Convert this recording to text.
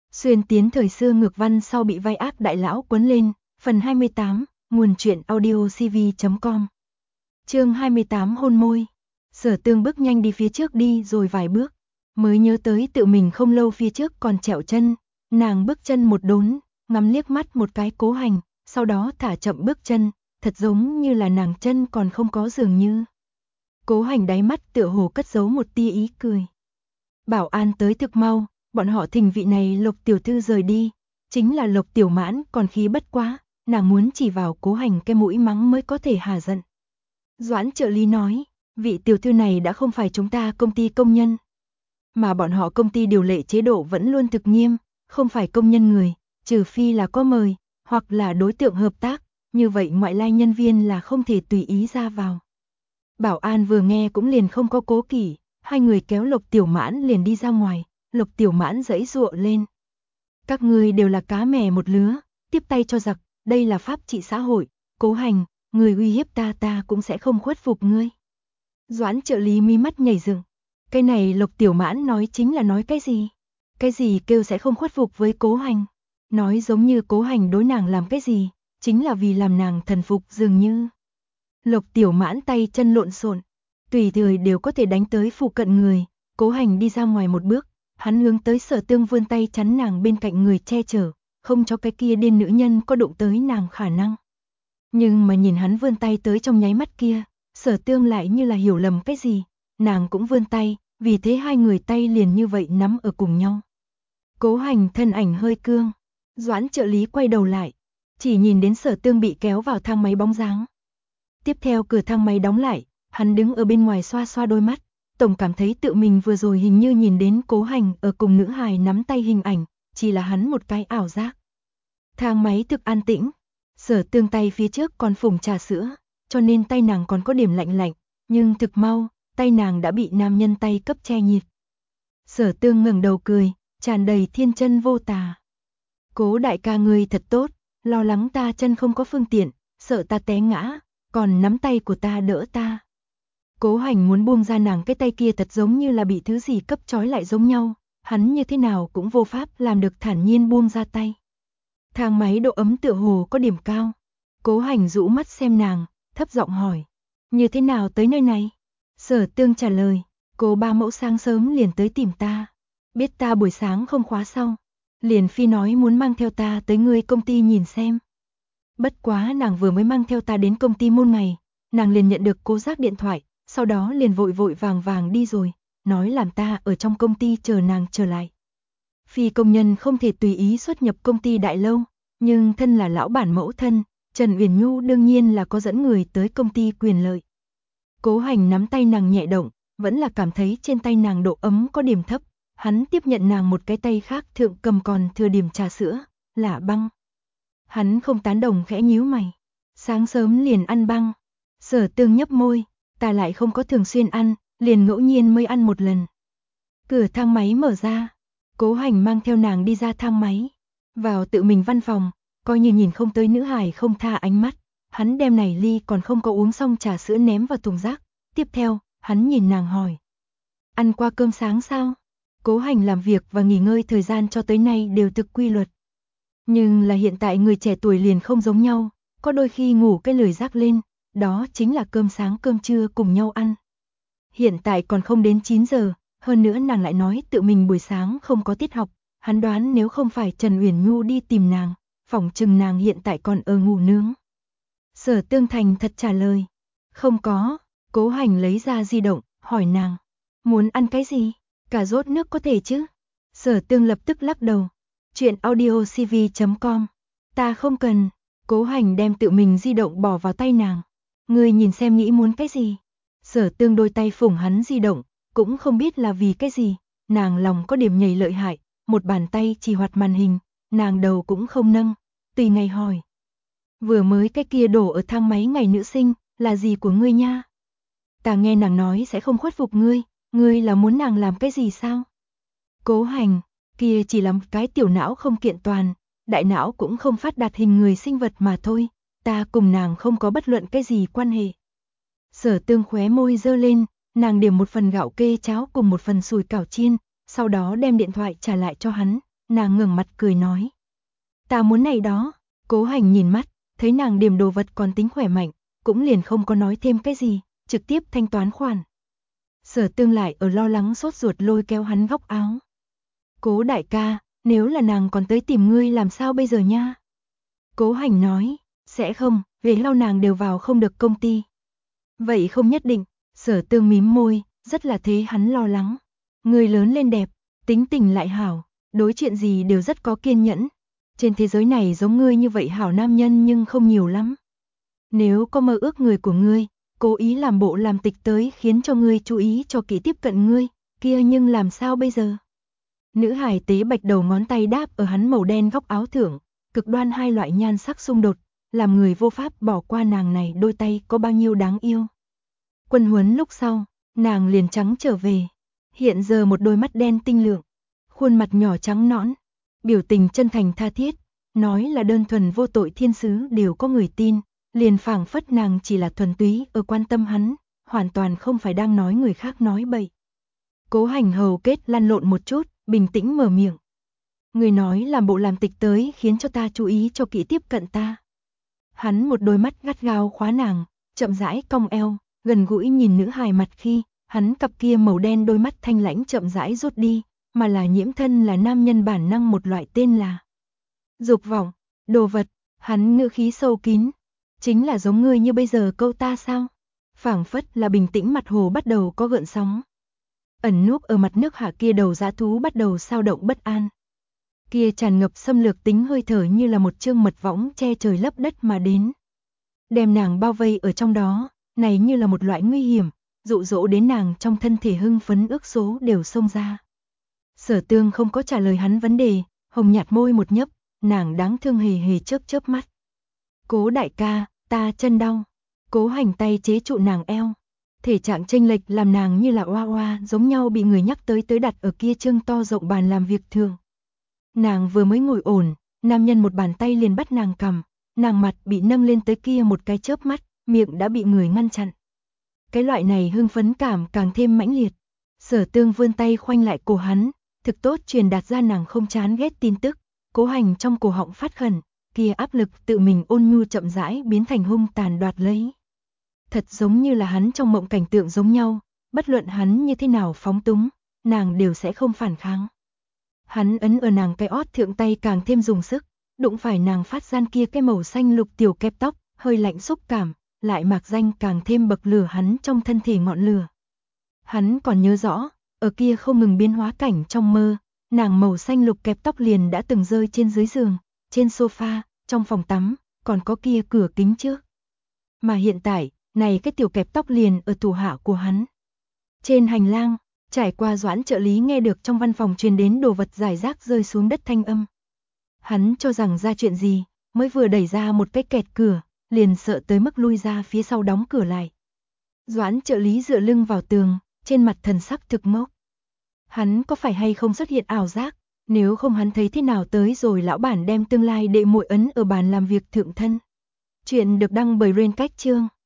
Xuyên tiến thời xưa ngược văn sau bị vai ác đại lão quấn lên, phần 28, nguồn truyện audio cv.com. Chương 28 hôn môi. Sở Tương bước nhanh đi phía trước đi rồi vài bước, mới nhớ tới tự mình không lâu phía trước còn trẹo chân, nàng bước chân một đốn, ngắm liếc mắt một cái Cố Hành, sau đó thả chậm bước chân, thật giống như là nàng chân còn không có dường như. Cố Hành đáy mắt tựa hồ cất giấu một tia ý cười. Bảo an tới thực mau, bọn họ thỉnh vị này Lộc tiểu thư rời đi, chính là Lộc tiểu mãn còn khí bất quá, nàng muốn chỉ vào Cố Hành cái mũi mắng mới có thể hà giận. Doãn trợ lý nói, vị tiểu thư này đã không phải chúng ta công ty công nhân, mà bọn họ công ty điều lệ chế độ vẫn luôn thực nghiêm, không phải công nhân người, trừ phi là có mời, hoặc là đối tượng hợp tác, như vậy ngoại lai nhân viên là không thể tùy ý ra vào. Bảo an vừa nghe cũng liền không có cố kỵ, hai người kéo Lộc tiểu mãn liền đi ra ngoài, Lộc tiểu mãn giãy giụa lên. Các ngươi đều là cá mè một lứa, tiếp tay cho giặc, đây là pháp trị xã hội, Cố Hành, người uy hiếp ta cũng sẽ không khuất phục ngươi. Doãn trợ lý mí mắt nhảy dựng, cái này Lộc tiểu mãn nói chính là nói cái gì? Cái gì kêu sẽ không khuất phục với Cố Hành? Nói giống như Cố Hành đối nàng làm cái gì, chính là vì làm nàng thần phục dường như. Lộc tiểu mãn tay chân lộn xộn, tùy thời đều có thể đánh tới phụ cận người. Cố Hành đi ra ngoài một bước, hắn hướng tới Sở Tương vươn tay chắn nàng bên cạnh người che chở, không cho cái kia điên nữ nhân có đụng tới nàng khả năng. Nhưng mà nhìn hắn vươn tay tới trong nháy mắt kia, Sở Tương lại như là hiểu lầm cái gì, nàng cũng vươn tay, vì thế hai người tay liền như vậy nắm ở cùng nhau. Cố Hành thân ảnh hơi cương, Doãn trợ lý quay đầu lại, chỉ nhìn đến Sở Tương bị kéo vào thang máy bóng dáng. Tiếp theo cửa thang máy đóng lại, hắn đứng ở bên ngoài xoa xoa đôi mắt, tổng cảm thấy tự mình vừa rồi hình như nhìn đến Cố Hành ở cùng nữ hài nắm tay hình ảnh, chỉ là hắn một cái ảo giác. Thang máy thực an tĩnh, Sở Tương tay phía trước còn phủng trà sữa, cho nên tay nàng còn có điểm lạnh lạnh, nhưng thực mau, tay nàng đã bị nam nhân tay cấp che nhiệt. Sở Tương ngẩng đầu cười, tràn đầy thiên chân vô tà. Cố đại ca ngươi thật tốt, lo lắng ta chân không có phương tiện, sợ ta té ngã, còn nắm tay của ta đỡ ta. Cố Hành muốn buông ra nàng cái tay kia thật giống như là bị thứ gì cấp trói lại giống nhau, hắn như thế nào cũng vô pháp làm được thản nhiên buông ra tay. Thang máy độ ấm tựa hồ có điểm cao. Cố Hành rũ mắt xem nàng, thấp giọng hỏi, như thế nào tới nơi này? Sở Tương trả lời, Cố ba mẫu sáng sớm liền tới tìm ta, biết ta buổi sáng không khóa xong, liền phi nói muốn mang theo ta tới ngươi công ty nhìn xem. Bất quá nàng vừa mới mang theo ta đến công ty môn ngày, nàng liền nhận được Cố Giác điện thoại, sau đó liền vội vội vàng vàng đi rồi, nói làm ta ở trong công ty chờ nàng trở lại. Phi công nhân không thể tùy ý xuất nhập công ty đại lâu, nhưng thân là lão bản mẫu thân, Trần Uyển Nhu đương nhiên là có dẫn người tới công ty quyền lợi. Cố Hành nắm tay nàng nhẹ động, vẫn là cảm thấy trên tay nàng độ ấm có điểm thấp, hắn tiếp nhận nàng một cái tay khác thượng cầm còn thừa điểm trà sữa, là băng. Hắn không tán đồng khẽ nhíu mày, sáng sớm liền ăn băng. Sở Tương nhấp môi, ta lại không có thường xuyên ăn, liền ngẫu nhiên mới ăn một lần. Cửa thang máy mở ra, Cố Hành mang theo nàng đi ra thang máy, vào tự mình văn phòng, coi như nhìn không tới nữ hài không tha ánh mắt, hắn đem này ly còn không có uống xong trà sữa ném vào thùng rác, tiếp theo, hắn nhìn nàng hỏi, ăn qua cơm sáng sao? Cố Hành làm việc và nghỉ ngơi thời gian cho tới nay đều thực quy luật. Nhưng là hiện tại người trẻ tuổi liền không giống nhau, có đôi khi ngủ cái lười rác lên, đó chính là cơm sáng cơm trưa cùng nhau ăn. Hiện tại còn không đến 9 giờ, hơn nữa nàng lại nói tự mình buổi sáng không có tiết học, hắn đoán nếu không phải Trần Uyển Nhu đi tìm nàng, phỏng chừng nàng hiện tại còn ở ngủ nướng. Sở Tương thành thật trả lời, không có. Cố Hành lấy ra di động, hỏi nàng, muốn ăn cái gì? Cà rốt nước có thể chứ? Sở Tương lập tức lắc đầu, chuyện audio cv.com, ta không cần. Cố Hành đem tự mình di động bỏ vào tay nàng, ngươi nhìn xem nghĩ muốn cái gì? Sở Tương đôi tay phủng hắn di động, cũng không biết là vì cái gì, nàng lòng có điểm nhảy lợi hại, một bàn tay chỉ hoạt màn hình, nàng đầu cũng không nâng, tùy ngày hỏi. Vừa mới cái kia đổ ở thang máy ngày nữ sinh, là gì của ngươi nha? Ta nghe nàng nói sẽ không khuất phục ngươi là muốn nàng làm cái gì sao? Cố Hành, kia chỉ là một cái tiểu não không kiện toàn, đại não cũng không phát đạt hình người sinh vật mà thôi, ta cùng nàng không có bất luận cái gì quan hệ. Sở Tương khóe môi giơ lên, nàng điểm một phần gạo kê cháo cùng một phần sùi cảo chiên, sau đó đem điện thoại trả lại cho hắn, nàng ngẩng mặt cười nói. Ta muốn này đó. Cố Hành nhìn mắt, thấy nàng điểm đồ vật còn tính khỏe mạnh, cũng liền không có nói thêm cái gì, trực tiếp thanh toán khoản. Sở Tương lại ở lo lắng sốt ruột lôi kéo hắn góc áo. Cố đại ca, nếu là nàng còn tới tìm ngươi làm sao bây giờ nha? Cố Hành nói, sẽ không, về lâu nàng đều vào không được công ty. Vậy không nhất định, Sở Tương mím môi, rất là thế hắn lo lắng. Người lớn lên đẹp, tính tình lại hảo, đối chuyện gì đều rất có kiên nhẫn. Trên thế giới này giống ngươi như vậy hảo nam nhân nhưng không nhiều lắm. Nếu có mơ ước người của ngươi, cố ý làm bộ làm tịch tới khiến cho ngươi chú ý cho kỹ tiếp cận ngươi, kia nhưng làm sao bây giờ? Nữ hài tế bạch đầu ngón tay đáp ở hắn màu đen góc áo thượng, cực đoan hai loại nhan sắc xung đột, làm người vô pháp bỏ qua nàng này đôi tay có bao nhiêu đáng yêu. Quân huấn lúc sau, nàng liền trắng trở về, hiện giờ một đôi mắt đen tinh lượng, khuôn mặt nhỏ trắng nõn, biểu tình chân thành tha thiết, nói là đơn thuần vô tội thiên sứ đều có người tin, liền phảng phất nàng chỉ là thuần túy ở quan tâm hắn, hoàn toàn không phải đang nói người khác nói bậy. Cố Hành hầu kết lăn lộn một chút, bình tĩnh mở miệng. Người nói làm bộ làm tịch tới khiến cho ta chú ý cho kỹ tiếp cận ta. Hắn một đôi mắt gắt gao khóa nàng, chậm rãi cong eo, gần gũi nhìn nữ hài mặt khi, hắn cặp kia màu đen đôi mắt thanh lãnh chậm rãi rút đi, mà là nhiễm thân là nam nhân bản năng một loại tên là dục vọng, đồ vật, hắn ngữ khí sâu kín, chính là giống ngươi như bây giờ câu ta sao? Phảng phất là bình tĩnh mặt hồ bắt đầu có gợn sóng. Ẩn núp ở mặt nước hạ kia đầu dã thú bắt đầu sao động bất an. Kia tràn ngập xâm lược tính hơi thở như là một chương mật võng che trời lấp đất mà đến. Đem nàng bao vây ở trong đó, này như là một loại nguy hiểm, dụ dỗ đến nàng trong thân thể hưng phấn ước số đều xông ra. Sở Tương không có trả lời hắn vấn đề, hồng nhạt môi một nhấp, nàng đáng thương hề hề chớp chớp mắt. Cố đại ca, ta chân đau. Cố Hành tay chế trụ nàng eo. Thể trạng chênh lệch làm nàng như là oa oa giống nhau bị người nhắc tới đặt ở kia trương to rộng bàn làm việc thường. Nàng vừa mới ngồi ổn, nam nhân một bàn tay liền bắt nàng cầm, nàng mặt bị nâng lên tới kia một cái chớp mắt, miệng đã bị người ngăn chặn. Cái loại này hưng phấn cảm càng thêm mãnh liệt. Sở Tương vươn tay khoanh lại cổ hắn, thực tốt truyền đạt ra nàng không chán ghét tin tức. Cố Hành trong cổ họng phát khẩn, kia áp lực tự mình ôn nhu chậm rãi biến thành hung tàn đoạt lấy. Thật giống như là hắn trong mộng cảnh tượng giống nhau, bất luận hắn như thế nào phóng túng, nàng đều sẽ không phản kháng. Hắn ấn ở nàng cái ót thượng tay càng thêm dùng sức, đụng phải nàng phát gian kia cái màu xanh lục tiểu kẹp tóc, hơi lạnh xúc cảm, lại mạc danh càng thêm bậc lửa hắn trong thân thể ngọn lửa. Hắn còn nhớ rõ, ở kia không ngừng biến hóa cảnh trong mơ, nàng màu xanh lục kẹp tóc liền đã từng rơi trên dưới giường, trên sofa, trong phòng tắm, còn có kia cửa kính trước. Mà hiện tại, này cái tiểu kẹp tóc liền ở tủ hạ của hắn. Trên hành lang, trải qua Doãn trợ lý nghe được trong văn phòng truyền đến đồ vật rải rác rơi xuống đất thanh âm. Hắn cho rằng ra chuyện gì, mới vừa đẩy ra một cái kẹt cửa, liền sợ tới mức lui ra phía sau đóng cửa lại. Doãn trợ lý dựa lưng vào tường, trên mặt thần sắc thực mốc. Hắn có phải hay không xuất hiện ảo giác, nếu không hắn thấy thế nào tới rồi lão bản đem tương lai đệ muội ấn ở bàn làm việc thượng thân. Chuyện được đăng bởi Rain Cách Chương.